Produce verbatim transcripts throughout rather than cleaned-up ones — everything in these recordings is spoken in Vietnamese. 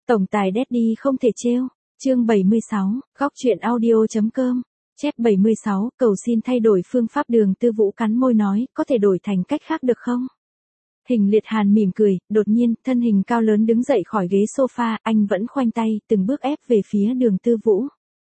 Tổng tài Daddy không thể trêu. Chương bảy mươi sáu, góc truyện audio.com. Chép bảy mươi sáu, cầu xin thay đổi phương pháp. Đường Tư Vũ cắn môi nói, có thể đổi thành cách khác được không? Hình Liệt Hàn mỉm cười, đột nhiên, thân hình cao lớn đứng dậy khỏi ghế sofa, anh vẫn khoanh tay, từng bước ép về phía Đường Tư Vũ.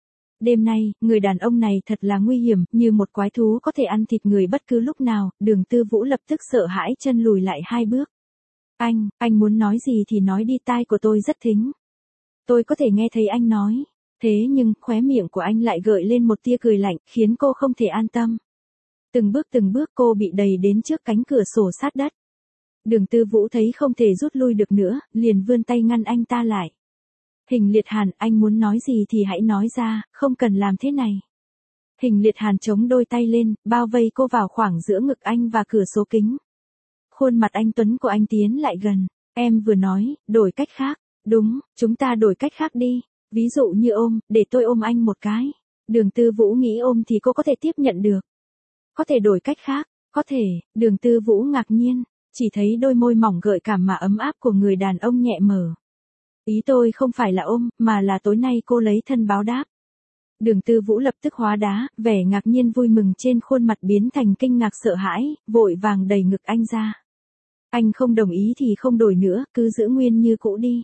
Đêm nay, người đàn ông này thật là nguy hiểm, như một quái thú có thể ăn thịt người bất cứ lúc nào. Đường Tư Vũ lập tức sợ hãi chân lùi lại hai bước. Anh, anh muốn nói gì thì nói đi, tai của tôi rất thính. Tôi có thể nghe thấy anh nói. Thế nhưng, khóe miệng của anh lại gợi lên một tia cười lạnh, khiến cô không thể an tâm. Từng bước từng bước cô bị đẩy đến trước cánh cửa sổ sát đất. Đường Tư Vũ thấy không thể rút lui được nữa, liền vươn tay ngăn anh ta lại. Hình Liệt Hàn, anh muốn nói gì thì hãy nói ra, không cần làm thế này. Hình Liệt Hàn chống đôi tay lên, bao vây cô vào khoảng giữa ngực anh và cửa sổ kính. Khuôn mặt anh tuấn của anh tiến lại gần. Em vừa nói, đổi cách khác. Đúng, chúng ta đổi cách khác đi. Ví dụ như ôm, để tôi ôm anh một cái. Đường Tư Vũ nghĩ ôm thì cô có thể tiếp nhận được. Có thể đổi cách khác, có thể. Đường Tư Vũ ngạc nhiên, chỉ thấy đôi môi mỏng gợi cảm mà ấm áp của người đàn ông nhẹ mở. Ý tôi không phải là ôm, mà là tối nay cô lấy thân báo đáp. Đường Tư Vũ lập tức hóa đá, vẻ ngạc nhiên vui mừng trên khuôn mặt biến thành kinh ngạc sợ hãi, vội vàng đẩy ngực anh ra. Anh không đồng ý thì không đổi nữa, cứ giữ nguyên như cũ đi.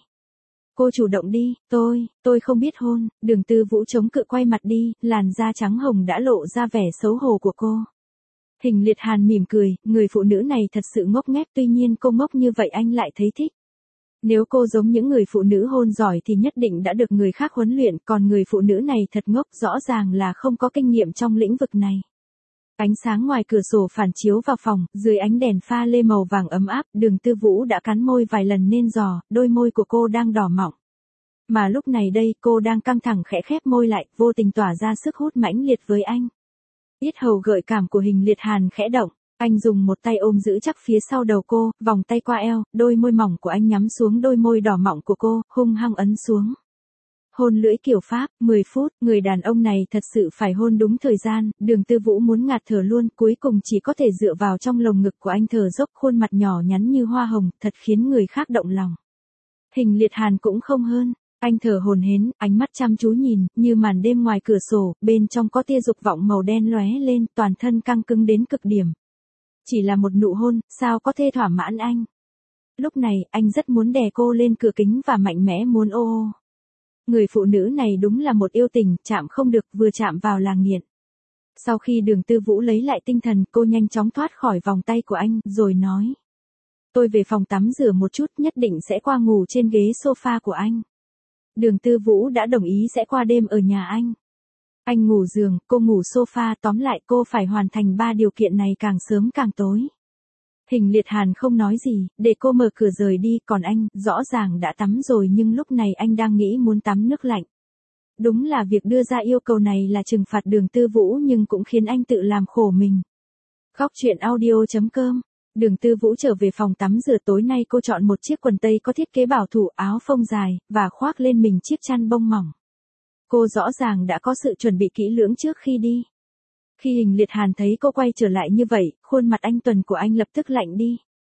Cô chủ động đi, tôi, tôi không biết hôn. Đường Tư Vũ chống cự quay mặt đi, làn da trắng hồng đã lộ ra vẻ xấu hổ của cô. Hình Liệt Hàn mỉm cười, người phụ nữ này thật sự ngốc nghếch, tuy nhiên cô ngốc như vậy anh lại thấy thích. Nếu cô giống những người phụ nữ hôn giỏi thì nhất định đã được người khác huấn luyện, còn người phụ nữ này thật ngốc, rõ ràng là không có kinh nghiệm trong lĩnh vực này. Ánh sáng ngoài cửa sổ phản chiếu vào phòng, dưới ánh đèn pha lê màu vàng ấm áp, Đường Tư Vũ đã cắn môi vài lần nên giò, đôi môi của cô đang đỏ mọng. Mà lúc này đây, cô đang căng thẳng khẽ khép môi lại, vô tình tỏa ra sức hút mãnh liệt với anh. Yết hầu gợi cảm của Hình Liệt Hàn khẽ động, anh dùng một tay ôm giữ chắc phía sau đầu cô, vòng tay qua eo, đôi môi mỏng của anh nhắm xuống đôi môi đỏ mọng của cô, hung hăng ấn xuống. Hôn lưỡi kiểu Pháp, mười phút, người đàn ông này thật sự phải hôn đúng thời gian, Đường Tư Vũ muốn ngạt thở luôn, cuối cùng chỉ có thể dựa vào trong lồng ngực của anh thở dốc, khuôn mặt nhỏ nhắn như hoa hồng, thật khiến người khác động lòng. Hình Liệt Hàn cũng không hơn, anh thở hổn hển, ánh mắt chăm chú nhìn, như màn đêm ngoài cửa sổ, bên trong có tia dục vọng màu đen lóe lên, toàn thân căng cứng đến cực điểm. Chỉ là một nụ hôn, sao có thể thỏa mãn anh? Lúc này, anh rất muốn đè cô lên cửa kính và mạnh mẽ muốn ô ô. Người phụ nữ này đúng là một yêu tình, chạm không được, vừa chạm vào là nghiện. Sau khi Đường Tư Vũ lấy lại tinh thần, cô nhanh chóng thoát khỏi vòng tay của anh, rồi nói. Tôi về phòng tắm rửa một chút, nhất định sẽ qua ngủ trên ghế sofa của anh. Đường Tư Vũ đã đồng ý sẽ qua đêm ở nhà anh. Anh ngủ giường, cô ngủ sofa, tóm lại cô phải hoàn thành ba điều kiện này càng sớm càng tối. Hình Liệt Hàn không nói gì, để cô mở cửa rời đi, còn anh, rõ ràng đã tắm rồi nhưng lúc này anh đang nghĩ muốn tắm nước lạnh. Đúng là việc đưa ra yêu cầu này là trừng phạt Đường Tư Vũ nhưng cũng khiến anh tự làm khổ mình. Góc truyện audio.com. Đường Tư Vũ trở về phòng tắm rửa, tối nay cô chọn một chiếc quần tây có thiết kế bảo thủ, áo phông dài, và khoác lên mình chiếc chăn bông mỏng. Cô rõ ràng đã có sự chuẩn bị kỹ lưỡng trước khi đi. Khi Hình Liệt Hàn thấy cô quay trở lại như vậy, khuôn mặt anh tuấn của anh lập tức lạnh đi.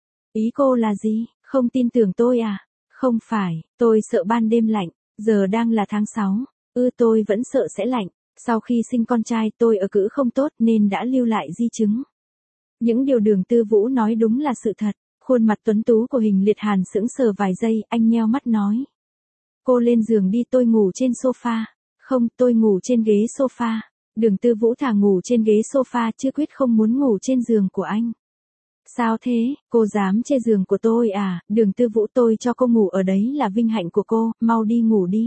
Ý cô là gì, không tin tưởng tôi à? Không phải, tôi sợ ban đêm lạnh, giờ đang là tháng sáu, ư tôi vẫn sợ sẽ lạnh. Sau khi sinh con trai tôi ở cữ không tốt nên đã lưu lại di chứng. Những điều Đường Tư Vũ nói đúng là sự thật. Khuôn mặt tuấn tú của Hình Liệt Hàn sững sờ vài giây, anh nheo mắt nói. Cô lên giường đi, tôi ngủ trên sofa. Không, tôi ngủ trên ghế sofa. Đường Tư Vũ thả ngủ trên ghế sofa chứ quyết không muốn ngủ trên giường của anh. Sao thế, cô dám chê giường của tôi à? Đường Tư Vũ, tôi cho cô ngủ ở đấy là vinh hạnh của cô, mau đi ngủ đi.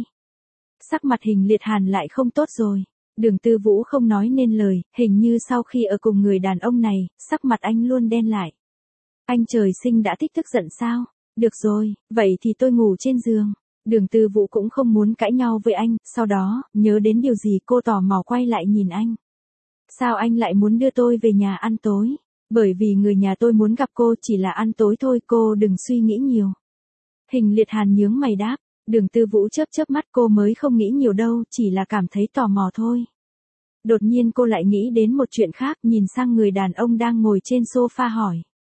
Sắc mặt Hình Liệt Hàn lại không tốt rồi. Đường Tư Vũ không nói nên lời, hình như sau khi ở cùng người đàn ông này, sắc mặt anh luôn đen lại. Anh trời sinh đã thích tức giận sao? Được rồi, vậy thì tôi ngủ trên giường. Đường Tư Vũ cũng không muốn cãi nhau với anh, sau đó, nhớ đến điều gì cô tò mò quay lại nhìn anh. Sao anh lại muốn đưa tôi về nhà ăn tối? Bởi vì người nhà tôi muốn gặp cô, chỉ là ăn tối thôi, cô đừng suy nghĩ nhiều. Hình Liệt Hàn nhướng mày đáp. Đường Tư Vũ chớp chớp mắt, cô mới không nghĩ nhiều đâu, chỉ là cảm thấy tò mò thôi. Đột nhiên cô lại nghĩ đến một chuyện khác, nhìn sang người đàn ông đang ngồi trên sofa hỏi.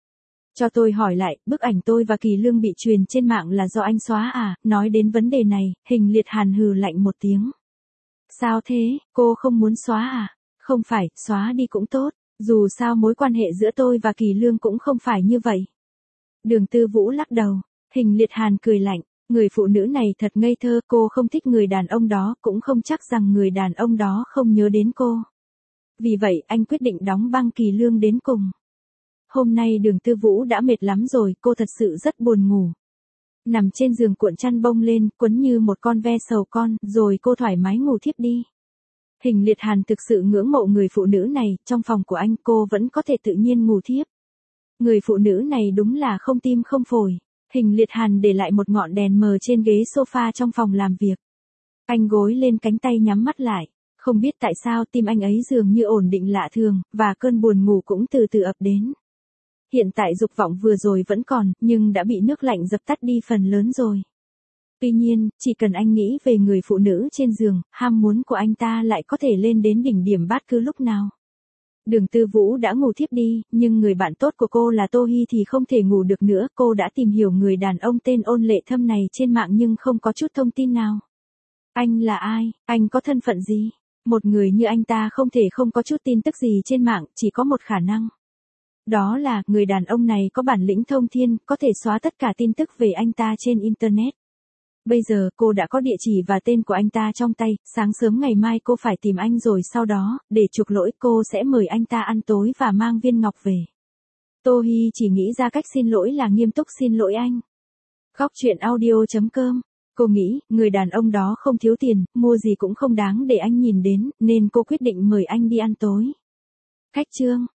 Cho tôi hỏi lại, bức ảnh tôi và Kỳ Lương bị truyền trên mạng là do anh xóa à? Nói đến vấn đề này, Hình Liệt Hàn hừ lạnh một tiếng. Sao thế, cô không muốn xóa à? Không phải, xóa đi cũng tốt, dù sao mối quan hệ giữa tôi và Kỳ Lương cũng không phải như vậy. Đường Tư Vũ lắc đầu, Hình Liệt Hàn cười lạnh, người phụ nữ này thật ngây thơ, cô không thích người đàn ông đó, cũng không chắc rằng người đàn ông đó không nhớ đến cô. Vì vậy, anh quyết định đóng băng Kỳ Lương đến cùng. Hôm nay Đường Tư Vũ đã mệt lắm rồi, cô thật sự rất buồn ngủ. Nằm trên giường cuộn chăn bông lên, quấn như một con ve sầu con, rồi cô thoải mái ngủ thiếp đi. Hình Liệt Hàn thực sự ngưỡng mộ người phụ nữ này, trong phòng của anh cô vẫn có thể tự nhiên ngủ thiếp. Người phụ nữ này đúng là không tim không phổi. Hình Liệt Hàn để lại một ngọn đèn mờ trên ghế sofa trong phòng làm việc. Anh gối lên cánh tay nhắm mắt lại. Không biết tại sao tim anh ấy dường như ổn định lạ thường, và cơn buồn ngủ cũng từ từ ập đến. Hiện tại dục vọng vừa rồi vẫn còn, nhưng đã bị nước lạnh dập tắt đi phần lớn rồi. Tuy nhiên, chỉ cần anh nghĩ về người phụ nữ trên giường, ham muốn của anh ta lại có thể lên đến đỉnh điểm bất cứ lúc nào. Đường Tư Vũ đã ngủ thiếp đi, nhưng người bạn tốt của cô là Tô Hi thì không thể ngủ được nữa. Cô đã tìm hiểu người đàn ông tên Ôn Lệ Thâm này trên mạng nhưng không có chút thông tin nào. Anh là ai? Anh có thân phận gì? Một người như anh ta không thể không có chút tin tức gì trên mạng, chỉ có một khả năng. Đó là, người đàn ông này có bản lĩnh thông thiên, có thể xóa tất cả tin tức về anh ta trên Internet. Bây giờ, cô đã có địa chỉ và tên của anh ta trong tay, sáng sớm ngày mai cô phải tìm anh rồi sau đó, để chuộc lỗi cô sẽ mời anh ta ăn tối và mang viên ngọc về. Tô Hi chỉ nghĩ ra cách xin lỗi là nghiêm túc xin lỗi anh. Góc truyện audio chấm com. Cô nghĩ, người đàn ông đó không thiếu tiền, mua gì cũng không đáng để anh nhìn đến, nên cô quyết định mời anh đi ăn tối. Khách trương.